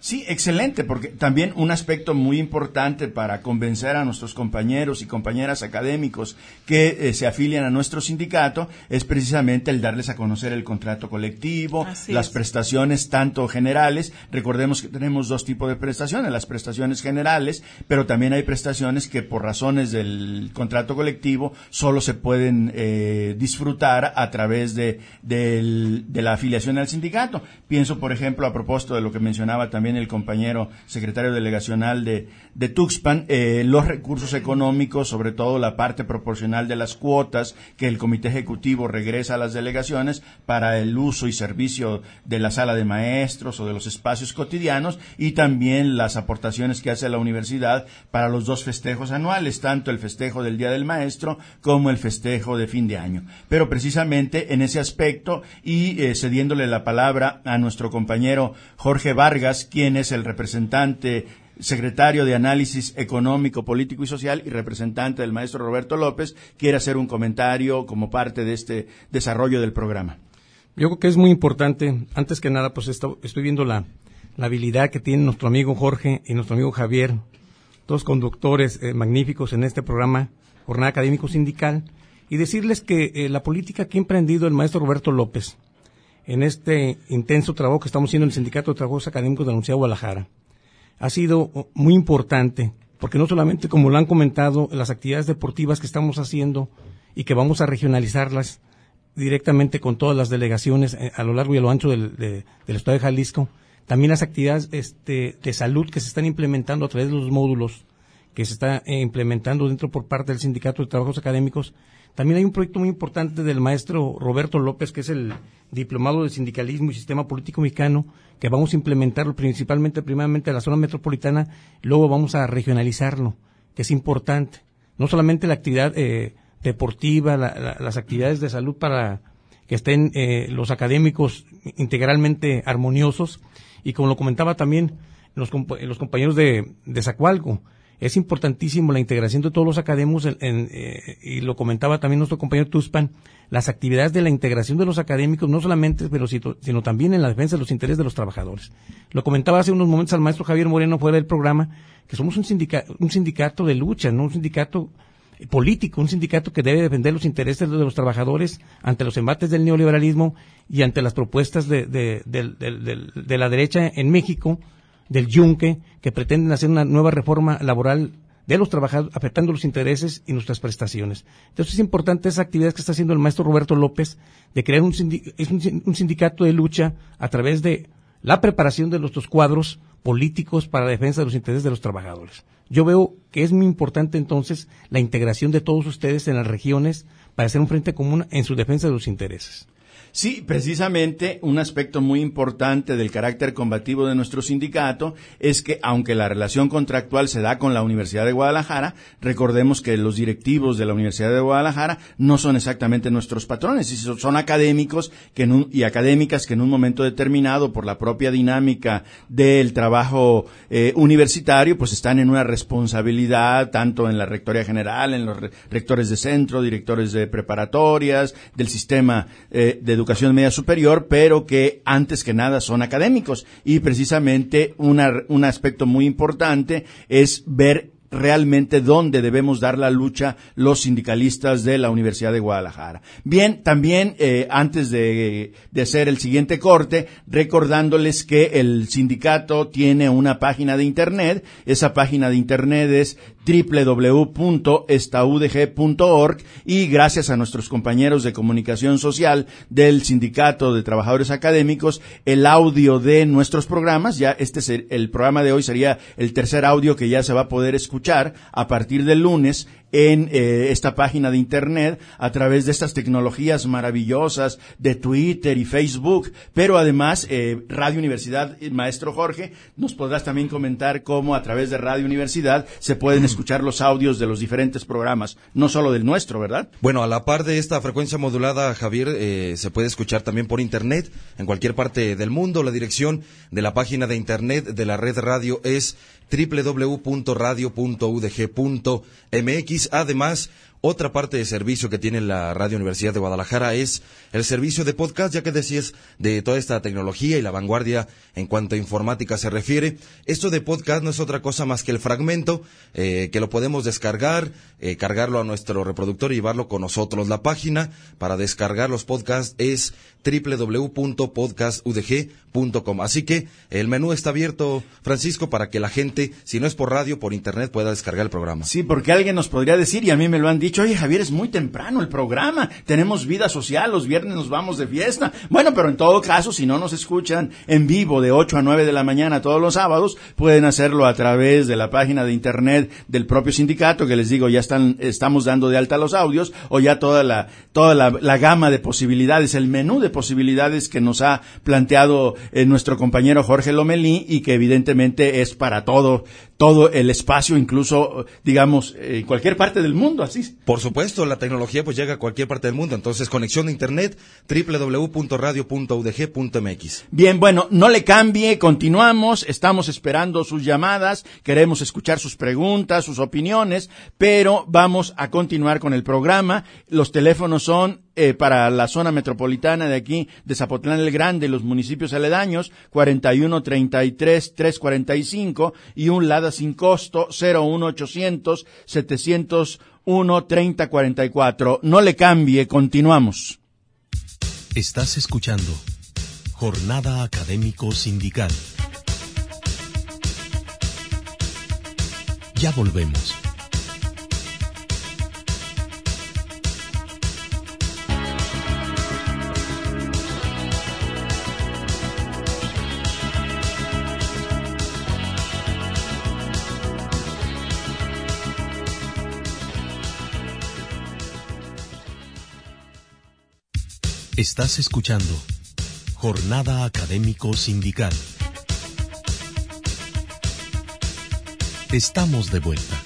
Sí, excelente, porque también un aspecto muy importante para convencer a nuestros compañeros y compañeras académicos que eh, se afilian a nuestro sindicato es precisamente el darles a conocer el contrato colectivo, Así las es. prestaciones tanto generales. Recordemos que tenemos dos tipos de prestaciones, las prestaciones generales, pero también hay prestaciones que por razones del contrato colectivo solo se pueden eh, disfrutar a través de, del, de la afiliación al sindicato. Pienso, por ejemplo, a propósito de lo que mencionaba también el compañero secretario delegacional de, de Tuxpan, eh, los recursos económicos, sobre todo la parte proporcional de las cuotas que el comité ejecutivo regresa a las delegaciones para el uso y servicio de la sala de maestros o de los espacios cotidianos, y también las aportaciones que hace la universidad para los dos festejos anuales, tanto el festejo del Día del Maestro como el festejo de fin de año. Pero precisamente en ese aspecto, y eh, cediéndole la palabra a nuestro compañero Jorge Vargas, quien es el representante secretario de Análisis Económico, Político y Social y representante del maestro Roberto López, quiere hacer un comentario como parte de este desarrollo del programa. Yo creo que es muy importante, antes que nada, pues esto, estoy viendo la, la habilidad que tiene nuestro amigo Jorge y nuestro amigo Javier, dos conductores eh, magníficos en este programa, Jornada Académico Sindical, y decirles que eh, la política que ha emprendido el maestro Roberto López en este intenso trabajo que estamos haciendo en el Sindicato de Trabajadores Académicos de la Universidad de Guadalajara ha sido muy importante, porque no solamente, como lo han comentado, las actividades deportivas que estamos haciendo y que vamos a regionalizarlas directamente con todas las delegaciones a lo largo y a lo ancho del, de, del estado de Jalisco, también las actividades este, de salud que se están implementando a través de los módulos que se está eh, implementando dentro por parte del Sindicato de Trabajos Académicos. También hay un proyecto muy importante del maestro Roberto López, que es el Diplomado de Sindicalismo y Sistema Político Mexicano, que vamos a implementarlo principalmente, primeramente en la zona metropolitana, luego vamos a regionalizarlo, que es importante. No solamente la actividad eh, deportiva, la, la, las actividades de salud para que estén eh, los académicos integralmente armoniosos, y como lo comentaba también los, los compañeros de, de Zacualco, es importantísimo la integración de todos los académicos, en, en, eh, y lo comentaba también nuestro compañero Tuxpan, las actividades de la integración de los académicos, no solamente, pero sino, sino también en la defensa de los intereses de los trabajadores. Lo comentaba hace unos momentos al maestro Javier Moreno fuera del programa, que somos un sindicato, un sindicato de lucha, no un sindicato político, un sindicato que debe defender los intereses de los trabajadores ante los embates del neoliberalismo y ante las propuestas de, de, de, de, de, de la derecha en México, del yunque, que pretenden hacer una nueva reforma laboral de los trabajadores, afectando los intereses y nuestras prestaciones. Entonces es importante esa actividad que está haciendo el maestro Roberto López, de crear un, sindic- es un, un sindicato de lucha a través de la preparación de nuestros cuadros políticos para la defensa de los intereses de los trabajadores. Yo veo que es muy importante entonces la integración de todos ustedes en las regiones para hacer un frente común en su defensa de los intereses. Sí, precisamente un aspecto muy importante del carácter combativo de nuestro sindicato es que, aunque la relación contractual se da con la Universidad de Guadalajara, recordemos que los directivos de la Universidad de Guadalajara no son exactamente nuestros patrones, son académicos que en un, y académicas que en un momento determinado, por la propia dinámica del trabajo eh, universitario, pues están en una responsabilidad tanto en la Rectoría General, en los re- rectores de centro, directores de preparatorias, del sistema eh, de educación media superior, pero que antes que nada son académicos, y precisamente una, un aspecto muy importante es ver realmente dónde debemos dar la lucha los sindicalistas de la Universidad de Guadalajara. Bien, también eh, antes de, de hacer el siguiente corte, recordándoles que el sindicato tiene una página de internet. Esa página de internet es doble u doble u doble u punto esta u d g punto org, y gracias a nuestros compañeros de comunicación social del Sindicato de Trabajadores Académicos, el audio de nuestros programas, ya este es el, el programa de hoy sería el tercer audio que ya se va a poder escuchar a partir del lunes en eh, esta página de internet a través de estas tecnologías maravillosas de Twitter y Facebook, pero además eh, Radio Universidad, maestro Jorge, nos podrás también comentar cómo a través de Radio Universidad se pueden escuchar los audios de los diferentes programas, no solo del nuestro, ¿verdad? Bueno, a la par de esta frecuencia modulada, Javier, eh, se puede escuchar también por internet en cualquier parte del mundo. La dirección de la página de internet de la red radio es doble u doble u doble u punto radio punto u d g punto m x. Además, Otra parte de servicio que tiene la Radio Universidad de Guadalajara es el servicio de podcast, ya que decías de toda esta tecnología y la vanguardia en cuanto a informática se refiere. Esto de podcast no es otra cosa más que el fragmento eh, que lo podemos descargar, eh, cargarlo a nuestro reproductor y llevarlo con nosotros. La página para descargar los podcasts es doble u doble u doble u punto podcast u d g punto com. Así que el menú está abierto, Francisco, para que la gente, si no es por radio, por internet, pueda descargar el programa. Sí, porque alguien nos podría decir, y a mí me lo han dicho, oye, Javier, es muy temprano el programa, tenemos vida social, los viernes nos vamos de fiesta. Bueno, pero en todo caso, si no nos escuchan en vivo de ocho a nueve de la mañana todos los sábados, pueden hacerlo a través de la página de internet del propio sindicato, que les digo, ya están, estamos dando de alta los audios, o ya toda la, toda la, la gama de posibilidades, el menú de posibilidades que nos ha planteado eh, nuestro compañero Jorge Lomelí, y que evidentemente es para todo, todo el espacio, incluso, digamos, en eh, cualquier parte del mundo, así. Por supuesto, la tecnología pues llega a cualquier parte del mundo, entonces conexión de internet, doble u doble u doble u punto radio punto u d g punto m x. Bien, bueno, no le cambie, continuamos, estamos esperando sus llamadas, queremos escuchar sus preguntas, sus opiniones, pero vamos a continuar con el programa. Los teléfonos son eh, para la zona metropolitana de aquí, de Zapotlán el Grande, los municipios aledaños, cuarenta y uno treinta y tres trescientos cuarenta y cinco, y un LADA sin costo, cero uno ochocientos setecientos uno treinta cuarenta y cuatro. No le cambie, continuamos. Estás escuchando Jornada Académico Sindical. Ya volvemos. Estás escuchando Jornada Académico Sindical. Estamos de vuelta.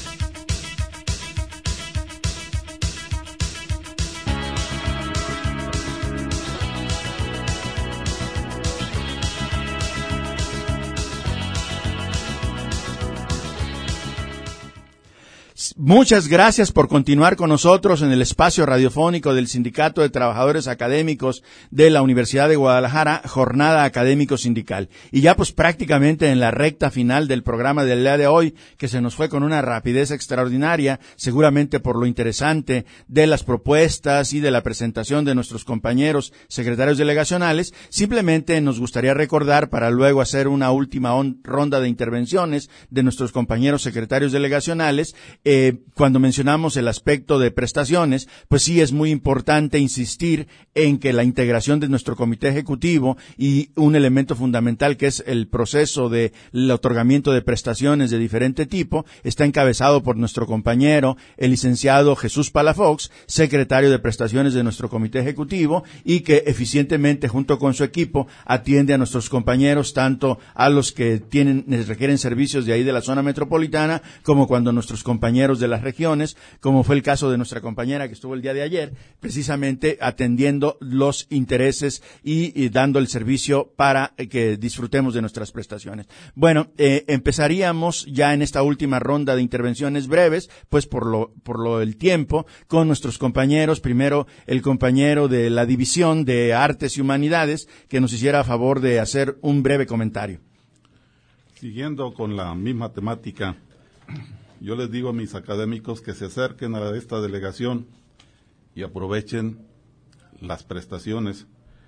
Muchas gracias por continuar con nosotros en el espacio radiofónico del Sindicato de Trabajadores Académicos de la Universidad de Guadalajara, Jornada Académico Sindical. Y ya pues prácticamente en la recta final del programa del día de hoy, que se nos fue con una rapidez extraordinaria, seguramente por lo interesante de las propuestas y de la presentación de nuestros compañeros secretarios delegacionales, simplemente nos gustaría recordar, para luego hacer una última on- ronda de intervenciones de nuestros compañeros secretarios delegacionales, eh, cuando mencionamos el aspecto de prestaciones, pues sí es muy importante insistir en que la integración de nuestro comité ejecutivo y un elemento fundamental que es el proceso del otorgamiento de prestaciones de diferente tipo está encabezado por nuestro compañero, el licenciado Jesús Palafox, secretario de prestaciones de nuestro comité ejecutivo, y que eficientemente junto con su equipo atiende a nuestros compañeros, tanto a los que tienen, requieren servicios de ahí de la zona metropolitana, como cuando nuestros compañeros de las regiones, como fue el caso de nuestra compañera que estuvo el día de ayer, precisamente atendiendo los intereses y, y dando el servicio para que disfrutemos de nuestras prestaciones. Bueno, eh, empezaríamos ya en esta última ronda de intervenciones breves, pues por lo, por lo del tiempo, con nuestros compañeros. Primero, el compañero de la División de Artes y Humanidades, que nos hiciera a favor de hacer un breve comentario. Siguiendo con la misma temática, yo les digo a mis académicos que se acerquen a esta delegación y aprovechen las prestaciones.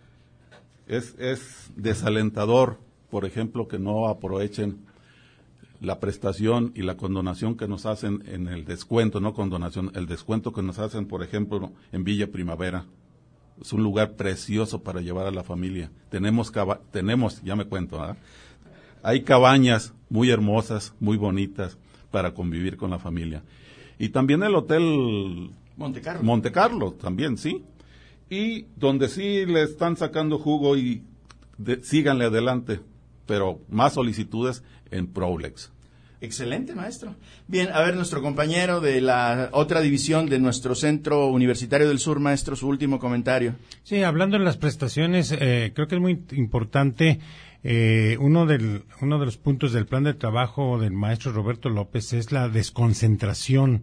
Es, es desalentador, por ejemplo, que no aprovechen la prestación y la condonación que nos hacen en el descuento, no condonación, el descuento que nos hacen, por ejemplo, en Villa Primavera. Es un lugar precioso para llevar a la familia. Tenemos, caba, tenemos ya me cuento, ¿eh? Hay cabañas muy hermosas, muy bonitas, para convivir con la familia. Y también el Hotel Monte Carlo. Monte Carlo, también, sí. Y donde sí le están sacando jugo y de, síganle adelante, pero más solicitudes en Prolex. Excelente, maestro. Bien, a ver, nuestro compañero de la otra división de nuestro Centro Universitario del Sur, maestro, su último comentario. Sí, hablando de las prestaciones, eh, creo que es muy importante. Eh, uno, del, uno de los puntos del plan de trabajo del maestro Roberto López es la desconcentración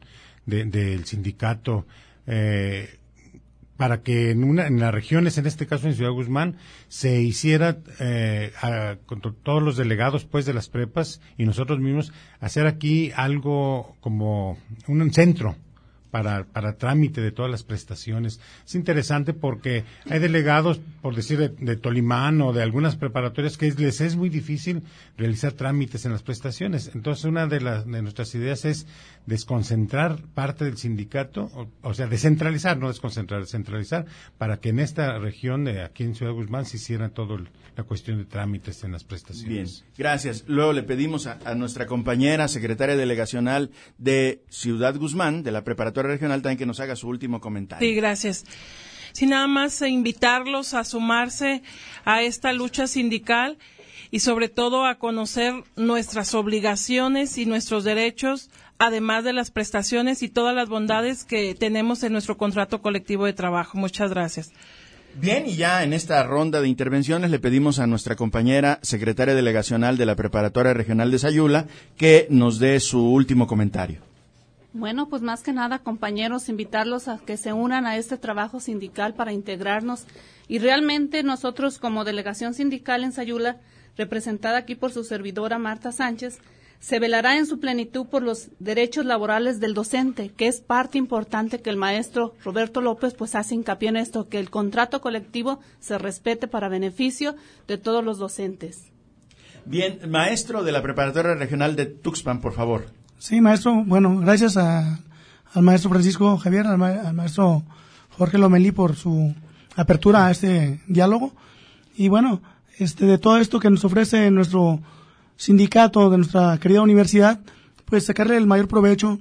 de, del sindicato, eh, para que en una en las regiones, en este caso en Ciudad Guzmán, se hiciera eh, a, con to, todos los delegados pues de las prepas y nosotros mismos hacer aquí algo como un centro para para trámite de todas las prestaciones. Es interesante porque hay delegados, por decir de, de Tolimán o de algunas preparatorias, que les es muy difícil realizar trámites en las prestaciones. Entonces, una de las de nuestras ideas es desconcentrar parte del sindicato, o, o sea, descentralizar, no desconcentrar, descentralizar, para que en esta región, de aquí en Ciudad Guzmán, se hiciera toda la cuestión de trámites en las prestaciones. Bien, gracias. Luego le pedimos a, a nuestra compañera secretaria delegacional de Ciudad Guzmán, de la Preparatoria Regional, también que nos haga su último comentario. Sí, gracias. Sí, nada más eh, invitarlos a sumarse a esta lucha sindical y sobre todo a conocer nuestras obligaciones y nuestros derechos, además de las prestaciones y todas las bondades que tenemos en nuestro contrato colectivo de trabajo. Muchas gracias. Bien, y ya en esta ronda de intervenciones le pedimos a nuestra compañera secretaria delegacional de la Preparatoria Regional de Sayula que nos dé su último comentario. Bueno, pues más que nada, compañeros, invitarlos a que se unan a este trabajo sindical para integrarnos. Y realmente nosotros, como delegación sindical en Sayula, representada aquí por su servidora Marta Sánchez, se velará en su plenitud por los derechos laborales del docente, que es parte importante que el maestro Roberto López pues hace hincapié en esto, que el contrato colectivo se respete para beneficio de todos los docentes. Bien, maestro de la Preparatoria Regional de Tuxpan, por favor. Sí, maestro, bueno, gracias a, al maestro Francisco Javier, al, ma, al maestro Jorge Lomelí por su apertura a este diálogo. Y bueno, este de todo esto que nos ofrece nuestro sindicato, de nuestra querida universidad, pues sacarle el mayor provecho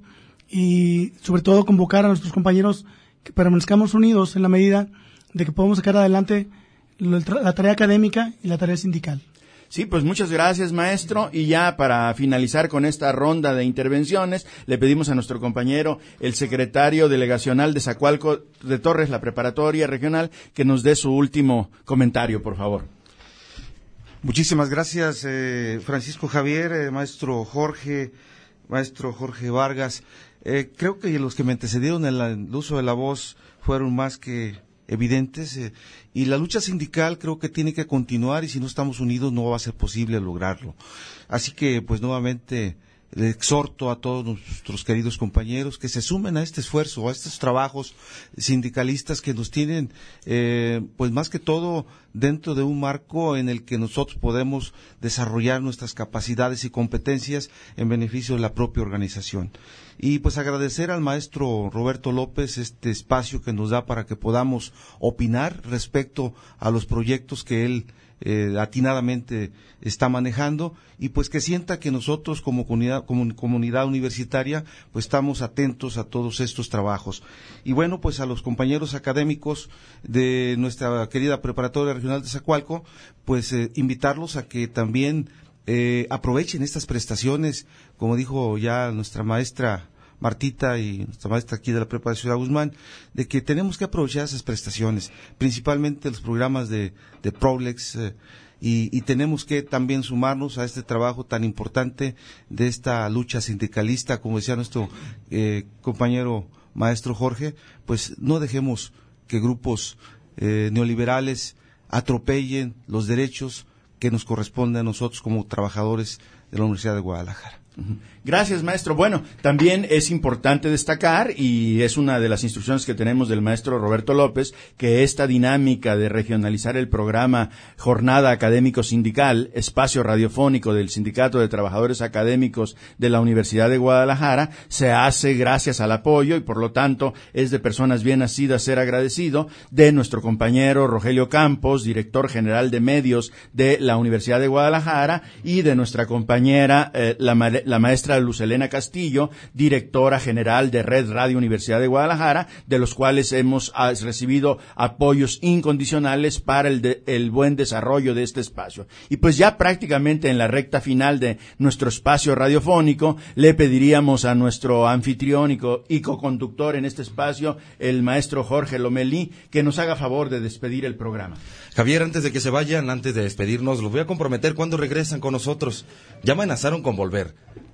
y sobre todo convocar a nuestros compañeros que permanezcamos unidos en la medida de que podamos sacar adelante la tarea académica y la tarea sindical. Sí, pues muchas gracias, maestro. Y ya para finalizar con esta ronda de intervenciones, le pedimos a nuestro compañero, el secretario delegacional de Zacualco de Torres, la Preparatoria Regional, que nos dé su último comentario, por favor. Muchísimas gracias, eh, Francisco Javier, eh, maestro Jorge, maestro Jorge Vargas. Eh, creo que los que me antecedieron en la, el uso de la voz fueron más que evidentes, eh, y la lucha sindical creo que tiene que continuar, y si no estamos unidos no va a ser posible lograrlo. Así que, pues nuevamente, le exhorto a todos nuestros queridos compañeros que se sumen a este esfuerzo, a estos trabajos sindicalistas que nos tienen, eh, pues más que todo, dentro de un marco en el que nosotros podemos desarrollar nuestras capacidades y competencias en beneficio de la propia organización. Y pues agradecer al maestro Roberto López este espacio que nos da para que podamos opinar respecto a los proyectos que él eh, atinadamente está manejando, y pues que sienta que nosotros como comunidad, como comunidad universitaria pues estamos atentos a todos estos trabajos. Y bueno, pues a los compañeros académicos de nuestra querida Preparatoria Regional de Zacualco, pues eh, invitarlos a que también eh, aprovechen estas prestaciones, como dijo ya nuestra maestra Martita y nuestra maestra aquí de la Prepa de Ciudad Guzmán, de que tenemos que aprovechar esas prestaciones, principalmente los programas de, de Prolex, eh, y, y tenemos que también sumarnos a este trabajo tan importante de esta lucha sindicalista, como decía nuestro eh, compañero maestro Jorge, pues no dejemos que grupos eh, neoliberales atropellen los derechos que nos corresponden a nosotros como trabajadores de la Universidad de Guadalajara. Gracias, maestro. Bueno, también es importante destacar, y es una de las instrucciones que tenemos del maestro Roberto López, que esta dinámica de regionalizar el programa Jornada Académico Sindical, espacio radiofónico del Sindicato de Trabajadores Académicos de la Universidad de Guadalajara, se hace gracias al apoyo, y por lo tanto es de personas bien nacidas ser agradecido, de nuestro compañero Rogelio Campos, director general de medios de la Universidad de Guadalajara, y de nuestra compañera eh, la, la maestra Luz Helena Castillo, directora general de Red Radio Universidad de Guadalajara, de los cuales hemos ah, recibido apoyos incondicionales para el, de, el buen desarrollo de este espacio. Y pues ya prácticamente en la recta final de nuestro espacio radiofónico, le pediríamos a nuestro anfitrión y co-conductor en este espacio, el maestro Jorge Lomelí, que nos haga favor de despedir el programa. Javier, antes de que se vayan, antes de despedirnos, los voy a comprometer cuando regresan con nosotros. Ya amenazaron con volver.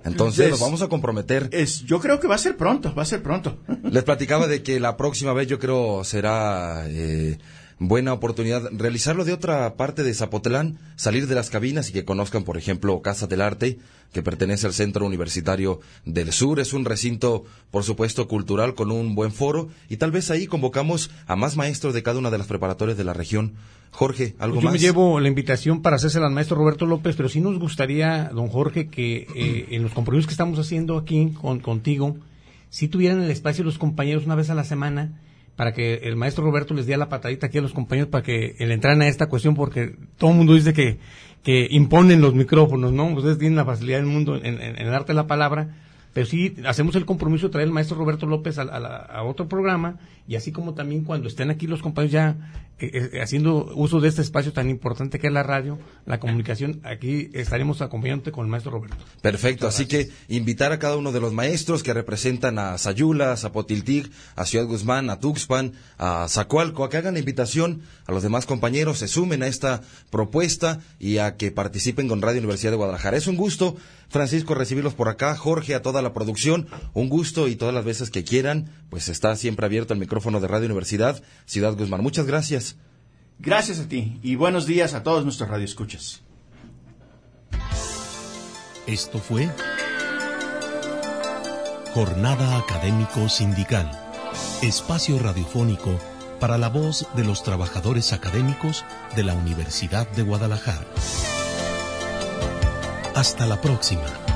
Entonces, nos vamos a comprometer. Es, yo creo que va a ser pronto, va a ser pronto. Les platicaba de que la próxima vez yo creo será eh, buena oportunidad realizarlo de otra parte de Zapotlán, salir de las cabinas y que conozcan, por ejemplo, Casa del Arte, que pertenece al Centro Universitario del Sur. Es un recinto, por supuesto, cultural con un buen foro y tal vez ahí convocamos a más maestros de cada una de las preparatorias de la región. Jorge, ¿algo pues yo más? Yo me llevo la invitación para hacérsela al maestro Roberto López, pero sí nos gustaría, don Jorge, que eh, en los compromisos que estamos haciendo aquí con, contigo, si tuvieran el espacio los compañeros una vez a la semana, para que el maestro Roberto les diera la patadita aquí a los compañeros para que le entraran a esta cuestión, porque todo el mundo dice que, que imponen los micrófonos, ¿no? Ustedes tienen la facilidad del mundo en, en, en el arte de la palabra, pero sí hacemos el compromiso de traer al maestro Roberto López a, a, la, a otro programa, y así como también cuando estén aquí los compañeros ya eh, eh, haciendo uso de este espacio tan importante que es la radio, la comunicación, aquí estaremos acompañándote con el maestro Roberto. Perfecto, así que invitar a cada uno de los maestros que representan a Sayula, a Zapotiltic, a Ciudad Guzmán, a Tuxpan, a Zacualco, a que hagan la invitación a los demás compañeros, se sumen a esta propuesta y a que participen con Radio Universidad de Guadalajara. Es un gusto, Francisco, recibirlos por acá, Jorge, a toda la producción, un gusto, y todas las veces que quieran, pues está siempre abierto el micrófono de Radio Universidad Ciudad Guzmán. Muchas gracias. Gracias a ti y buenos días a todos nuestros radioescuchas. Esto fue Jornada Académico Sindical, espacio radiofónico para la voz de los trabajadores académicos de la Universidad de Guadalajara. Hasta la próxima.